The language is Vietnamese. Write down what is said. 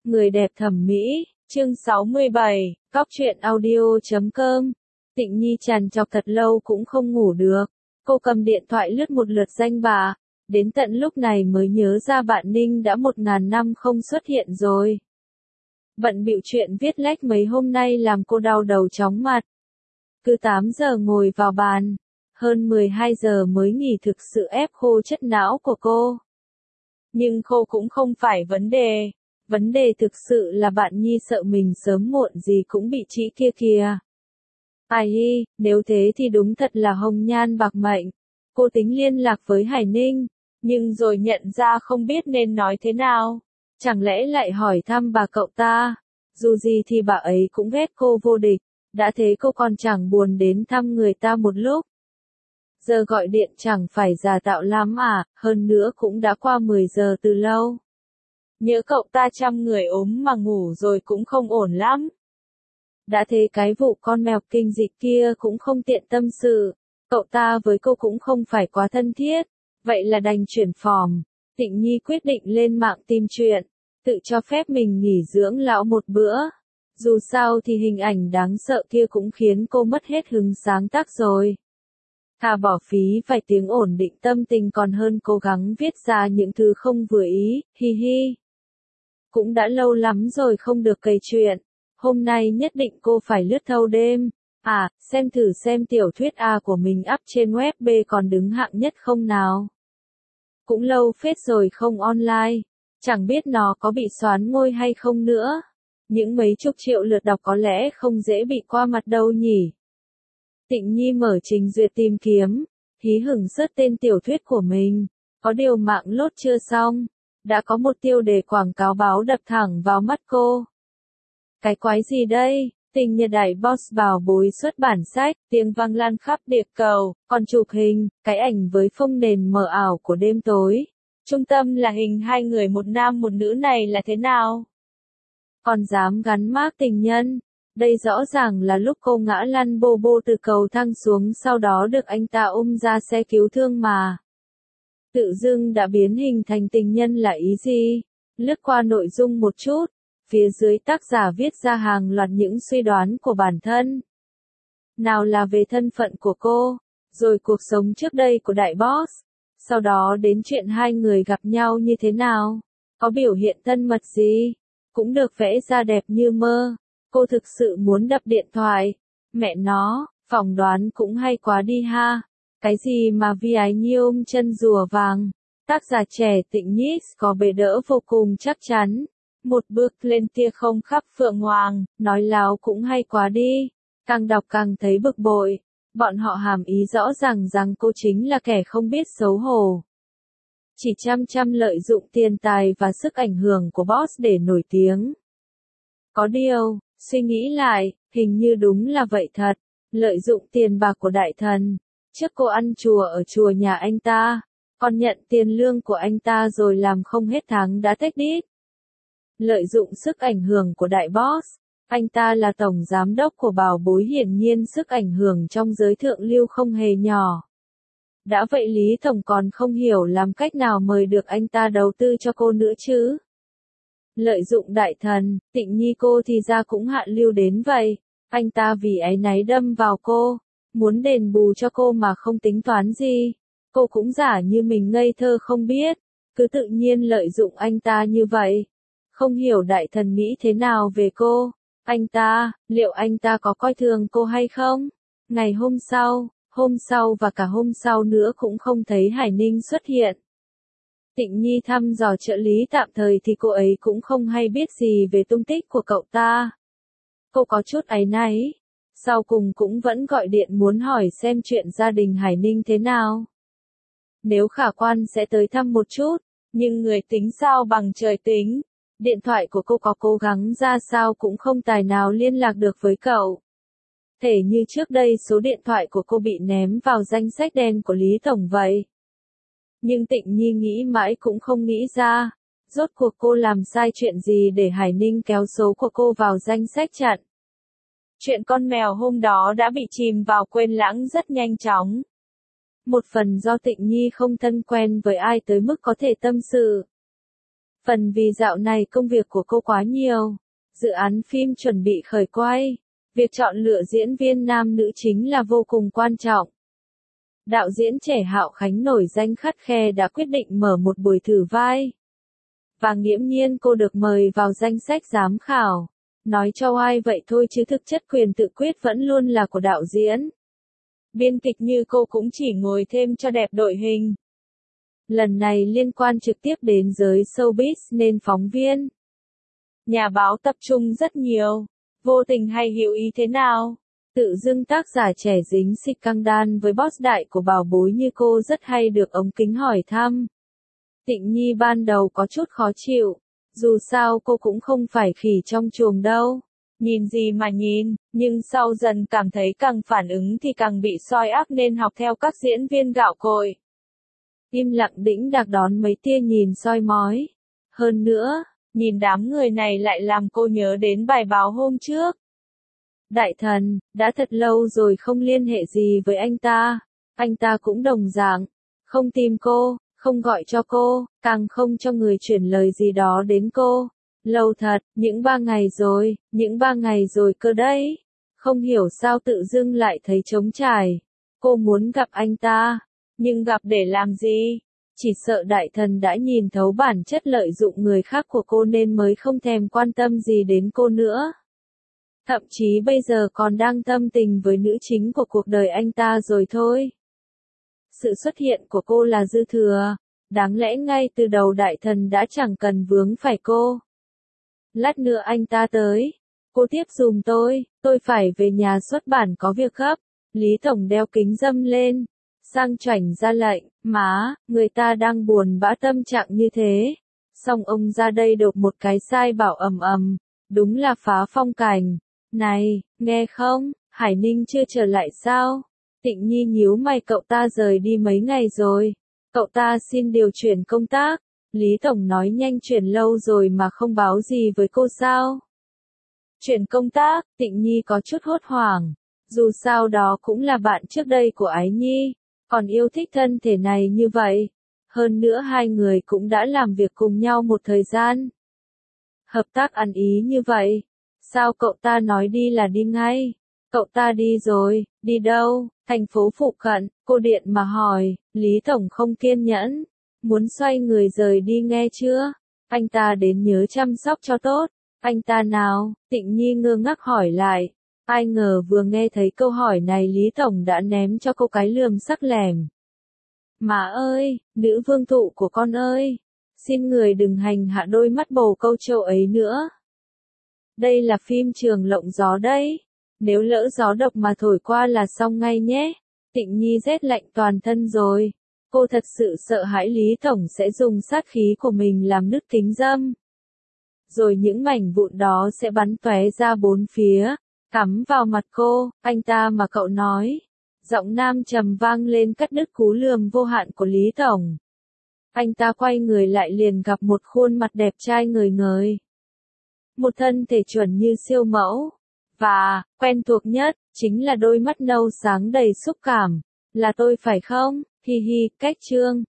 Người đẹp thẩm mỹ, chương 67, cóc truyện audio.com. Tịnh Nhi trằn trọc thật lâu cũng không ngủ được. Cô cầm điện thoại lướt một lượt danh bạ, đến tận lúc này mới nhớ ra bạn Ninh đã 1000 năm không xuất hiện rồi. Bận bịu chuyện viết lách mấy hôm nay làm cô đau đầu chóng mặt. Cứ 8 giờ ngồi vào bàn, hơn 12 giờ mới nghỉ, thực sự ép khô chất não của cô. Nhưng khô cũng không phải vấn đề thực sự là bạn Nhi sợ mình sớm muộn gì cũng bị chị kia kìa. Ai hi, nếu thế thì đúng thật là hồng nhan bạc mệnh. Cô tính liên lạc với Hải Ninh, nhưng rồi nhận ra không biết nên nói thế nào. Chẳng lẽ lại hỏi thăm bà cậu ta? Dù gì thì bà ấy cũng ghét cô vô địch, đã thế cô còn chẳng buồn đến thăm người ta một lúc. Giờ gọi điện chẳng phải giả tạo lắm à, hơn nữa cũng đã qua 10 giờ từ lâu. Nhớ cậu ta chăm người ốm mà ngủ rồi cũng không ổn lắm. Đã thế cái vụ con mèo kinh dịch kia cũng không tiện tâm sự, cậu ta với cô cũng không phải quá thân thiết, vậy là đành chuyển phòm. Tịnh Nhi quyết định lên mạng tìm chuyện, tự cho phép mình nghỉ dưỡng lão một bữa. Dù sao thì hình ảnh đáng sợ kia cũng khiến cô mất hết hứng sáng tác rồi. Thà bỏ phí vài tiếng ổn định tâm tình còn hơn cố gắng viết ra những thứ không vừa ý, hi hi. Cũng đã lâu lắm rồi không được kể chuyện, hôm nay nhất định cô phải lướt thâu đêm. À, xem thử xem tiểu thuyết A của mình up trên web B còn đứng hạng nhất không nào. Cũng lâu phết rồi không online, chẳng biết nó có bị xoán ngôi hay không nữa. Những mấy chục triệu lượt đọc có lẽ không dễ bị qua mặt đâu nhỉ. Tịnh Nhi mở trình duyệt tìm kiếm, hí hửng search tên tiểu thuyết của mình, có điều mạng lốt chưa xong, đã có một tiêu đề quảng cáo báo đập thẳng vào mắt cô. Cái quái gì đây? Tình nhà đại boss bảo bối xuất bản sách, tiếng vang lan khắp địa cầu, còn chụp hình, cái ảnh với phông nền mờ ảo của đêm tối. Trung tâm là hình hai người, một nam một nữ này là thế nào? Còn dám gắn mác tình nhân. Đây rõ ràng là lúc cô ngã lăn bô bô từ cầu thang xuống, sau đó được anh ta ôm ra xe cứu thương mà. Tự dưng đã biến hình thành tình nhân là ý gì? Lướt qua nội dung một chút, phía dưới tác giả viết ra hàng loạt những suy đoán của bản thân. Nào là về thân phận của cô, rồi cuộc sống trước đây của đại boss, sau đó đến chuyện hai người gặp nhau như thế nào, có biểu hiện thân mật gì, cũng được vẽ ra đẹp như mơ. Cô thực sự muốn đập điện thoại. Mẹ nó, phỏng đoán cũng hay quá đi ha. Cái gì mà vi ái nhi ôm chân rùa vàng. Tác giả trẻ Tịnh Nhi có bề đỡ vô cùng chắc chắn. Một bước lên tia không khắp phượng hoàng, nói láo cũng hay quá đi. Càng đọc càng thấy bực bội. Bọn họ hàm ý rõ ràng rằng cô chính là kẻ không biết xấu hổ. Chỉ chăm lợi dụng tiền tài và sức ảnh hưởng của boss để nổi tiếng. Có điều, suy nghĩ lại, hình như đúng là vậy thật. Lợi dụng tiền bạc của đại thần. Trước cô ăn chùa ở chùa nhà anh ta, còn nhận tiền lương của anh ta rồi làm không hết tháng đã tách đít. Lợi dụng sức ảnh hưởng của đại boss. Anh ta là tổng giám đốc của bảo bối, hiển nhiên sức ảnh hưởng trong giới thượng lưu không hề nhỏ. Đã vậy Lý Tổng còn không hiểu làm cách nào mời được anh ta đầu tư cho cô nữa chứ. Lợi dụng đại thần, Tịnh Nhi cô thì ra cũng hạ lưu đến vậy. Anh ta vì áy náy đâm vào cô, muốn đền bù cho cô mà không tính toán gì. Cô cũng giả như mình ngây thơ không biết, cứ tự nhiên lợi dụng anh ta như vậy. Không hiểu đại thần nghĩ thế nào về cô. Liệu anh ta có coi thường cô hay không? Ngày hôm sau và cả hôm sau nữa cũng không thấy Hải Ninh xuất hiện. Tịnh Nhi thăm dò trợ lý tạm thời thì cô ấy cũng không hay biết gì về tung tích của cậu ta. Cô có chút áy náy, sau cùng cũng vẫn gọi điện muốn hỏi xem chuyện gia đình Hải Ninh thế nào. Nếu khả quan sẽ tới thăm một chút, nhưng người tính sao bằng trời tính. Điện thoại của cô có cố gắng ra sao cũng không tài nào liên lạc được với cậu. Thể như trước đây số điện thoại của cô bị ném vào danh sách đen của Lý Tổng vậy. Nhưng Tịnh Nhi nghĩ mãi cũng không nghĩ ra, rốt cuộc cô làm sai chuyện gì để Hải Ninh kéo số của cô vào danh sách chặn. Chuyện con mèo hôm đó đã bị chìm vào quên lãng rất nhanh chóng. Một phần do Tịnh Nhi không thân quen với ai tới mức có thể tâm sự. Phần vì dạo này công việc của cô quá nhiều. Dự án phim chuẩn bị khởi quay. Việc chọn lựa diễn viên nam nữ chính là vô cùng quan trọng. Đạo diễn trẻ Hạo Khánh nổi danh khắt khe đã quyết định mở một buổi thử vai. Và nghiễm nhiên cô được mời vào danh sách giám khảo. Nói cho ai vậy thôi chứ thực chất quyền tự quyết vẫn luôn là của đạo diễn. Biên kịch như cô cũng chỉ ngồi thêm cho đẹp đội hình. Lần này liên quan trực tiếp đến giới showbiz nên phóng viên, nhà báo tập trung rất nhiều. Vô tình hay hữu ý thế nào? Tự dưng tác giả trẻ dính scandal với boss đại của bảo bối như cô rất hay được ống kính hỏi thăm. Tịnh Nhi ban đầu có chút khó chịu. Dù sao cô cũng không phải khỉ trong chuồng đâu. Nhìn gì mà nhìn, nhưng sau dần cảm thấy càng phản ứng thì càng bị soi ác nên học theo các diễn viên gạo cội. Im lặng đĩnh đạc đón mấy tia nhìn soi mói. Hơn nữa, nhìn đám người này lại làm cô nhớ đến bài báo hôm trước. Đại thần, đã thật lâu rồi không liên hệ gì với anh ta. Anh ta cũng đồng dạng. Không tìm cô, không gọi cho cô, càng không cho người chuyển lời gì đó đến cô. Lâu thật, những 3 ngày rồi cơ đấy. Không hiểu sao tự dưng lại thấy trống trải. Cô muốn gặp anh ta, nhưng gặp để làm gì? Chỉ sợ đại thần đã nhìn thấu bản chất lợi dụng người khác của cô nên mới không thèm quan tâm gì đến cô nữa. Thậm chí bây giờ còn đang tâm tình với nữ chính của cuộc đời anh ta rồi thôi. Sự xuất hiện của cô là dư thừa. Đáng lẽ ngay từ đầu đại thần đã chẳng cần vướng phải cô. Lát nữa anh ta tới. Cô tiếp giùm tôi phải về nhà xuất bản có việc gấp. Lý Tổng đeo kính râm lên. Sang chảnh ra lệnh, má, người ta đang buồn bã tâm trạng như thế. Xong ông ra đây đột một cái sai bảo ầm ầm. Đúng là phá phong cảnh. Này, nghe không, Hải Ninh chưa trở lại sao? Tịnh Nhi nhíu mày, cậu ta rời đi mấy ngày rồi. Cậu ta xin điều chuyển công tác. Lý Tổng nói nhanh chuyển lâu rồi mà không báo gì với cô sao? Chuyển công tác, Tịnh Nhi có chút hốt hoảng. Dù sao đó cũng là bạn trước đây của Ái Nhi. Còn yêu thích thân thể này như vậy. Hơn nữa hai người cũng đã làm việc cùng nhau một thời gian. Hợp tác ăn ý như vậy. Sao cậu ta nói đi là đi ngay? Cậu ta đi rồi, đi đâu? Thành phố phụ cận, cô điện mà hỏi. Lý Tổng không kiên nhẫn. Muốn xoay người rời đi nghe chưa? Anh ta đến nhớ chăm sóc cho tốt. Anh ta nào? Tịnh Nhi ngơ ngác hỏi lại. Ai ngờ vừa nghe thấy câu hỏi này Lý Tổng đã ném cho cô cái lườm sắc lẻm. Má ơi, nữ vương thụ của con ơi. Xin người đừng hành hạ đôi mắt bồ câu trâu ấy nữa. Đây là phim Trường Lộng Gió đấy. Nếu lỡ gió độc mà thổi qua là xong ngay nhé. Tịnh Nhi rét lạnh toàn thân rồi. Cô thật sự sợ hãi Lý Tổng sẽ dùng sát khí của mình làm nứt kính râm. Rồi những mảnh vụn đó sẽ bắn tóe ra bốn phía, cắm vào mặt cô. Anh ta mà cậu nói. Giọng nam trầm vang lên cắt đứt cú lườm vô hạn của Lý Tổng. Anh ta quay người lại liền gặp một khuôn mặt đẹp trai ngời ngời. Một thân thể chuẩn như siêu mẫu. Và, quen thuộc nhất, chính là đôi mắt nâu sáng đầy xúc cảm. Là tôi phải không? Hi hi, cách trương.